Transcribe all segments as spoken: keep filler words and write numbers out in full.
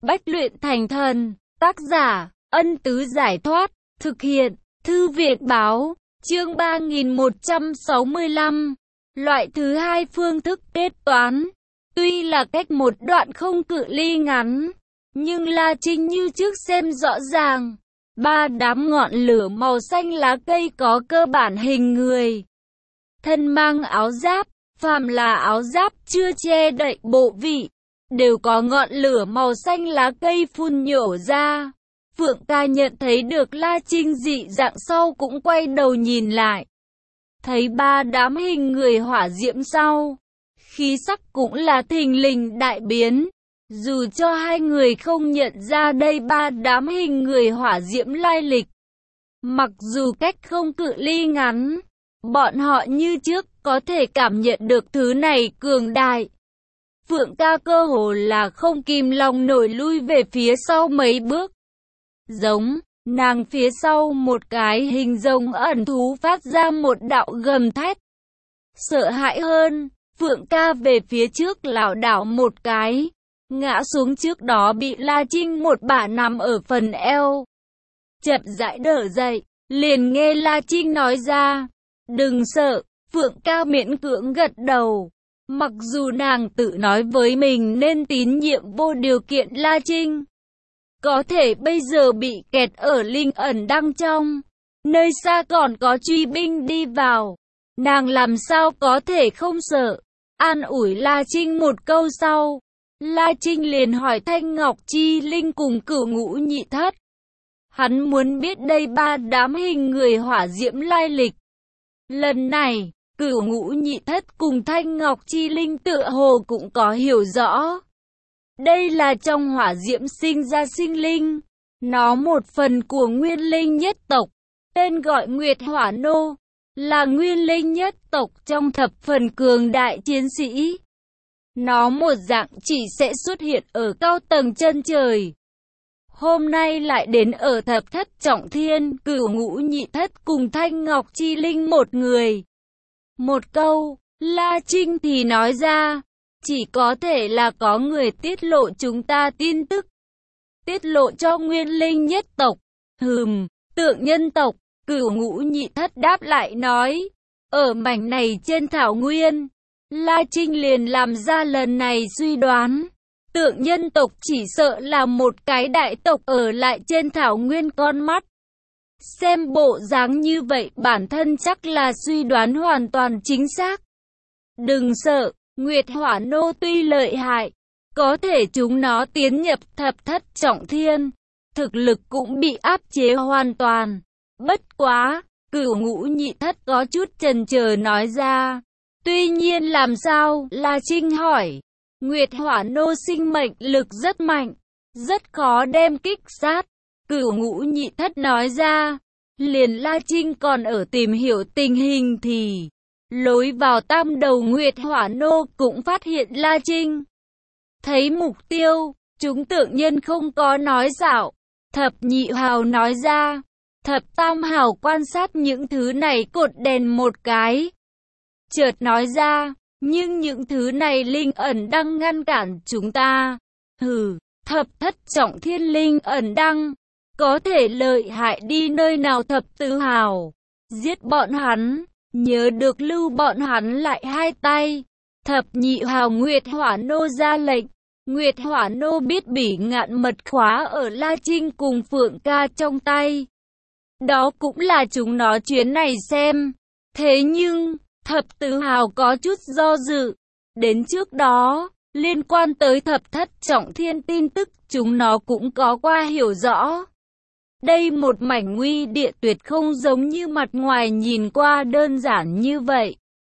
Bách luyện thành thần. Tác giả, Ân Tứ Giải Thoát. Thực hiện, Thư viện Báo. Chương ba nghìn một trăm sáu mươi lăm. Loại thứ hai phương thức kết toán. Tuy là cách một đoạn không cự ly ngắn, nhưng La Trinh như trước xem rõ ràng. Ba đám ngọn lửa màu xanh lá cây có cơ bản hình người. Thân mang áo giáp, phàm là áo giáp chưa che đậy bộ vị, đều có ngọn lửa màu xanh lá cây phun nhổ ra. Phượng ca nhận thấy được La Trinh dị dạng sau cũng quay đầu nhìn lại. Thấy ba đám hình người hỏa diễm sau, khí sắc cũng là thình lình đại biến. Dù cho hai người không nhận ra đây ba đám hình người hỏa diễm lai lịch, mặc dù cách không cự ly ngắn, bọn họ như trước có thể cảm nhận được thứ này cường đại. Phượng ca cơ hồ là không kìm lòng nổi lui về phía sau mấy bước. Giống, nàng phía sau một cái hình rồng ẩn thú phát ra một đạo gầm thét. Sợ hãi hơn, Phượng ca về phía trước lảo đảo một cái, ngã xuống, trước đó bị La Trinh một bả nằm ở phần eo. Chậm rãi đỡ dậy, liền nghe La Trinh nói ra, đừng sợ. Phượng ca miễn cưỡng gật đầu. Mặc dù nàng tự nói với mình nên tín nhiệm vô điều kiện La Trinh, có thể bây giờ bị kẹt ở linh ẩn đăng trong, nơi xa còn có truy binh đi vào, nàng làm sao có thể không sợ. An ủi La Trinh một câu sau, La Trinh liền hỏi Thanh Ngọc Chi Linh cùng Cửu Ngũ Nhị Thất. Hắn muốn biết đây ba đám hình người hỏa diễm lai lịch. Lần này, Cửu Ngũ Nhị Thất cùng Thanh Ngọc Chi Linh tựa hồ cũng có hiểu rõ. Đây là trong hỏa diễm sinh ra sinh linh. Nó một phần của nguyên linh nhất tộc, tên gọi Nguyệt Hỏa Nô, là nguyên linh nhất tộc trong thập phần cường đại chiến sĩ. Nó một dạng chỉ sẽ xuất hiện ở cao tầng chân trời. Hôm nay lại đến ở thập thất trọng thiên. Cửu Ngũ Nhị Thất cùng Thanh Ngọc Chi Linh một người một câu. La Trinh thì nói ra, chỉ có thể là có người tiết lộ chúng ta tin tức. Tiết lộ cho nguyên linh nhất tộc. Hừm, tượng nhân tộc. Cửu Ngũ Nhị Thất đáp lại nói, ở mảnh này trên thảo nguyên. La Trinh liền làm ra lần này suy đoán. Tượng nhân tộc chỉ sợ là một cái đại tộc ở lại trên thảo nguyên con mắt. Xem bộ dáng như vậy bản thân chắc là suy đoán hoàn toàn chính xác. Đừng sợ, Nguyệt Hỏa Nô tuy lợi hại, có thể chúng nó tiến nhập thập thất trọng thiên, thực lực cũng bị áp chế hoàn toàn. Bất quá, Cửu Ngũ Nhị Thất có chút chần chờ nói ra. Tuy nhiên làm sao? La Trinh hỏi. Nguyệt Hỏa Nô sinh mệnh lực rất mạnh, rất khó đem kích sát. Cửu Ngũ Nhị Thất nói ra. Liền La Trinh còn ở tìm hiểu tình hình thì lối vào tam đầu Nguyệt Hỏa Nô cũng phát hiện La Trinh. Thấy mục tiêu, chúng tượng nhân không có nói xạo. Thập nhị hào nói ra. Thập tam hào quan sát những thứ này cột đèn một cái. Chợt nói ra, nhưng những thứ này linh ẩn đang ngăn cản chúng ta. Hừ, thập thất trọng thiên linh ẩn đăng, có thể lợi hại đi nơi nào. Thập tứ hào, giết bọn hắn, nhớ được lưu bọn hắn lại hai tay. Thập nhị hào Nguyệt Hỏa Nô ra lệnh. Nguyệt Hỏa Nô biết bỉ ngạn mật khóa ở La Trinh cùng Phượng ca trong tay. Đó cũng là chúng nó chuyến này xem. Thế nhưng, thập tứ hào có chút do dự. Đến trước đó, liên quan tới thập thất trọng thiên tin tức chúng nó cũng có qua hiểu rõ. Đây một mảnh nguy địa tuyệt không giống như mặt ngoài nhìn qua đơn giản như vậy.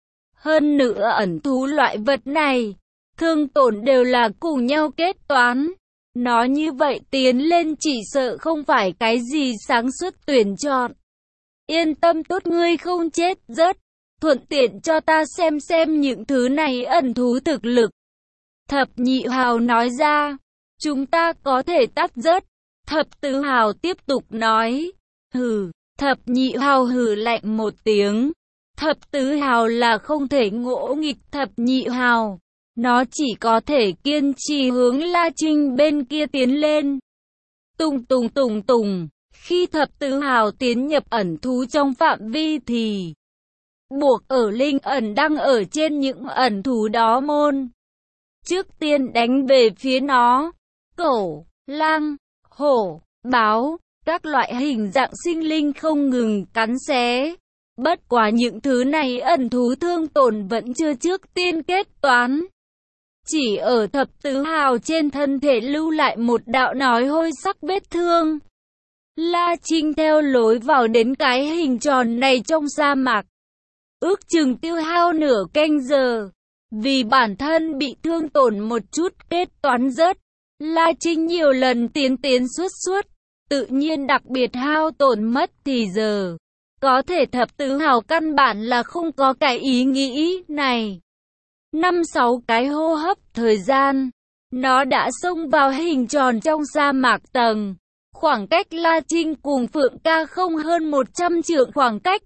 Hơn nữa ẩn thú loại vật này, thương tổn đều là cùng nhau kết toán. Nó như vậy tiến lên chỉ sợ không phải cái gì sáng suốt tuyển chọn. Yên tâm tốt, ngươi không chết rớt. Thuận tiện cho ta xem xem những thứ này ẩn thú thực lực. Thập nhị hào nói ra. Chúng ta có thể tắt rớt. Thập tứ hào tiếp tục nói. Hừ. Thập nhị hào hừ lạnh một tiếng. Thập tứ hào là không thể ngỗ nghịch thập nhị hào. Nó chỉ có thể kiên trì hướng La Trinh bên kia tiến lên. Tùng tùng tùng tùng, khi thập tứ hào tiến nhập ẩn thú trong phạm vi thì buộc ở linh ẩn đang ở trên những ẩn thú đó môn. Trước tiên đánh về phía nó, cẩu, lang, hổ, báo, các loại hình dạng sinh linh không ngừng cắn xé. Bất quá những thứ này ẩn thú thương tổn vẫn chưa trước tiên kết toán. Chỉ ở thập tứ hào trên thân thể lưu lại một đạo nói hôi sắc vết thương. La Trinh theo lối vào đến cái hình tròn này trong sa mạc. Ước chừng tiêu hao nửa canh giờ. Vì bản thân bị thương tổn một chút kết toán rớt. La Trinh nhiều lần tiến tiến suốt suốt. Tự nhiên đặc biệt hao tổn mất thì giờ. Có thể thập tứ hào căn bản là không có cái ý nghĩ này. Năm sáu cái hô hấp thời gian, nó đã xông vào hình tròn trong sa mạc tầng. Khoảng cách La Trinh cùng Phượng Ca không hơn một trăm trượng khoảng cách.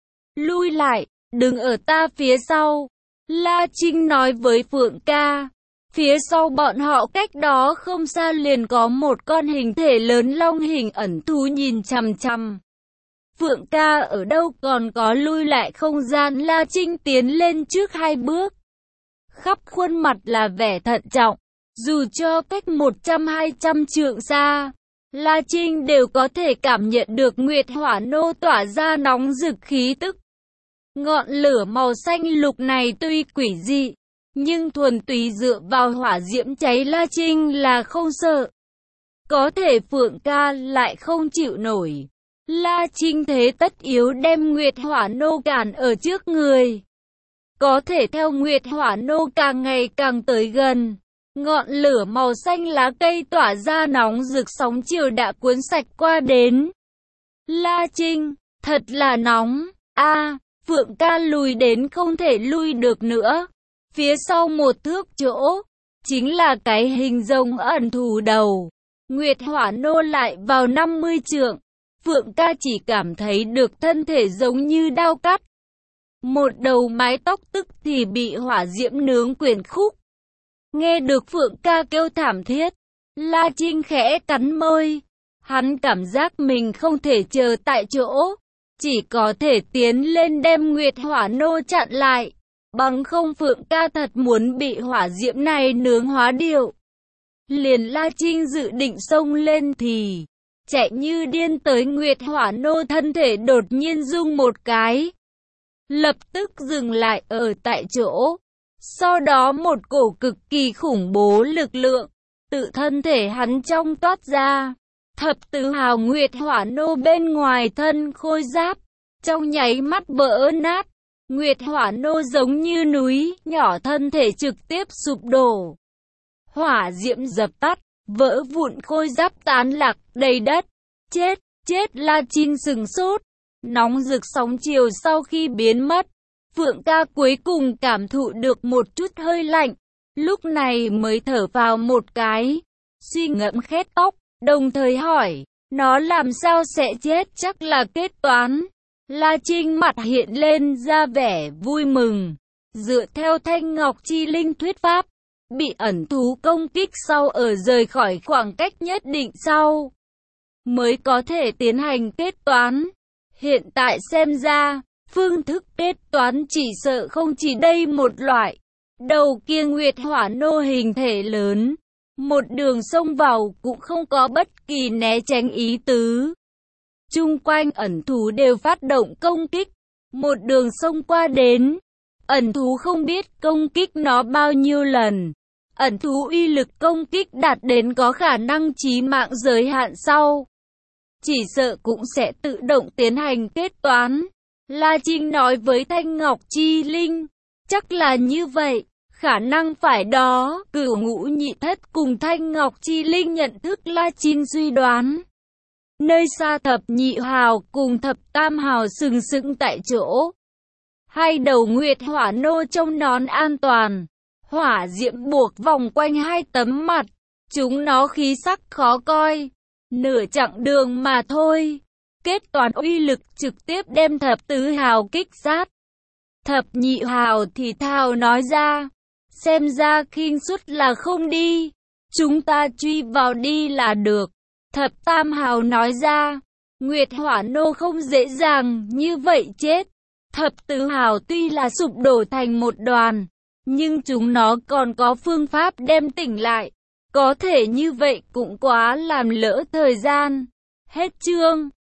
Lui lại, đừng ở ta phía sau. La Trinh nói với Phượng Ca. Phía sau bọn họ cách đó không xa liền có một con hình thể lớn long hình ẩn thú nhìn chằm chằm. Phượng Ca ở đâu còn có lui lại không gian. La Trinh tiến lên trước hai bước. Khắp khuôn mặt là vẻ thận trọng. Dù cho cách một trăm hai trăm trượng xa, La Trinh đều có thể cảm nhận được Nguyệt Hỏa Nô tỏa ra nóng rực khí tức. Ngọn lửa màu xanh lục này tuy quỷ dị, nhưng thuần túy dựa vào hỏa diễm cháy La Trinh là không sợ. Có thể Phượng Ca lại không chịu nổi. La Trinh thế tất yếu đem Nguyệt Hỏa Nô cản ở trước người. Có thể theo Nguyệt Hỏa Nô càng ngày càng tới gần. Ngọn lửa màu xanh lá cây tỏa ra nóng rực sóng chiều đã cuốn sạch qua đến. La Trinh, thật là nóng. A, Phượng Ca lùi đến không thể lui được nữa. Phía sau một thước chỗ, chính là cái hình rồng ẩn thù đầu. Nguyệt Hỏa Nô lại vào năm mươi trượng. Phượng Ca chỉ cảm thấy được thân thể giống như đao cắt. Một đầu mái tóc tức thì bị hỏa diễm nướng quyển khúc. Nghe được Phượng Ca kêu thảm thiết, La Trinh khẽ cắn môi. Hắn cảm giác mình không thể chờ tại chỗ, chỉ có thể tiến lên đem Nguyệt Hỏa Nô chặn lại. Bằng không Phượng Ca thật muốn bị hỏa diễm này nướng hóa điệu. Liền La Trinh dự định xông lên thì chạy như điên tới Nguyệt Hỏa Nô, thân thể đột nhiên rung một cái, lập tức dừng lại ở tại chỗ. Sau đó một cổ cực kỳ khủng bố lực lượng tự thân thể hắn trong toát ra. Thập tứ hào Nguyệt Hỏa Nô bên ngoài thân khôi giáp trong nháy mắt vỡ nát. Nguyệt Hỏa Nô giống như núi nhỏ, thân thể trực tiếp sụp đổ. Hỏa diễm dập tắt, vỡ vụn, khôi giáp tán lạc đầy đất. Chết, chết! La Trinh sừng sốt. Nóng rực sóng chiều sau khi biến mất, Phượng Ca cuối cùng cảm thụ được một chút hơi lạnh. Lúc này mới thở vào một cái, suy ngẫm khét tóc, đồng thời hỏi, nó làm sao sẽ chết? Chắc là kết toán. La Trinh mặt hiện lên ra vẻ vui mừng. Dựa theo Thanh Ngọc Chi Linh thuyết pháp, bị ẩn thú công kích sau ở rời khỏi khoảng cách nhất định sau mới có thể tiến hành kết toán. Hiện tại xem ra, phương thức kết toán chỉ sợ không chỉ đây một loại. Đầu kia Nguyệt Hỏa Nô hình thể lớn, một đường xông vào cũng không có bất kỳ né tránh ý tứ. Chung quanh ẩn thú đều phát động công kích, một đường xông qua đến. Ẩn thú không biết công kích nó bao nhiêu lần. Ẩn thú uy lực công kích đạt đến có khả năng chí mạng giới hạn sau, chỉ sợ cũng sẽ tự động tiến hành kết toán. La Trinh nói với Thanh Ngọc Chi Linh, chắc là như vậy, khả năng phải đó. Cửu Ngũ Nhị Thất cùng Thanh Ngọc Chi Linh nhận thức La Trinh suy đoán. Nơi xa thập nhị hào cùng thập tam hào sừng sững tại chỗ. Hai đầu Nguyệt Hỏa Nô trong nón an toàn, hỏa diễm buộc vòng quanh hai tấm mặt, chúng nó khí sắc khó coi. Nửa chặng đường mà thôi, kết toán uy lực trực tiếp đem thập tứ hào kích sát. Thập nhị hào thì thào nói ra, Xem ra khinh suất là không đi. Chúng ta truy vào đi là được. Thập Tam Hào nói ra. Nguyệt Hỏa Nô không dễ dàng như vậy chết. Thập Tứ Hào tuy là sụp đổ thành một đoàn, nhưng chúng nó còn có phương pháp đem tỉnh lại. Có thể như vậy cũng quá làm lỡ thời gian. Hết chương.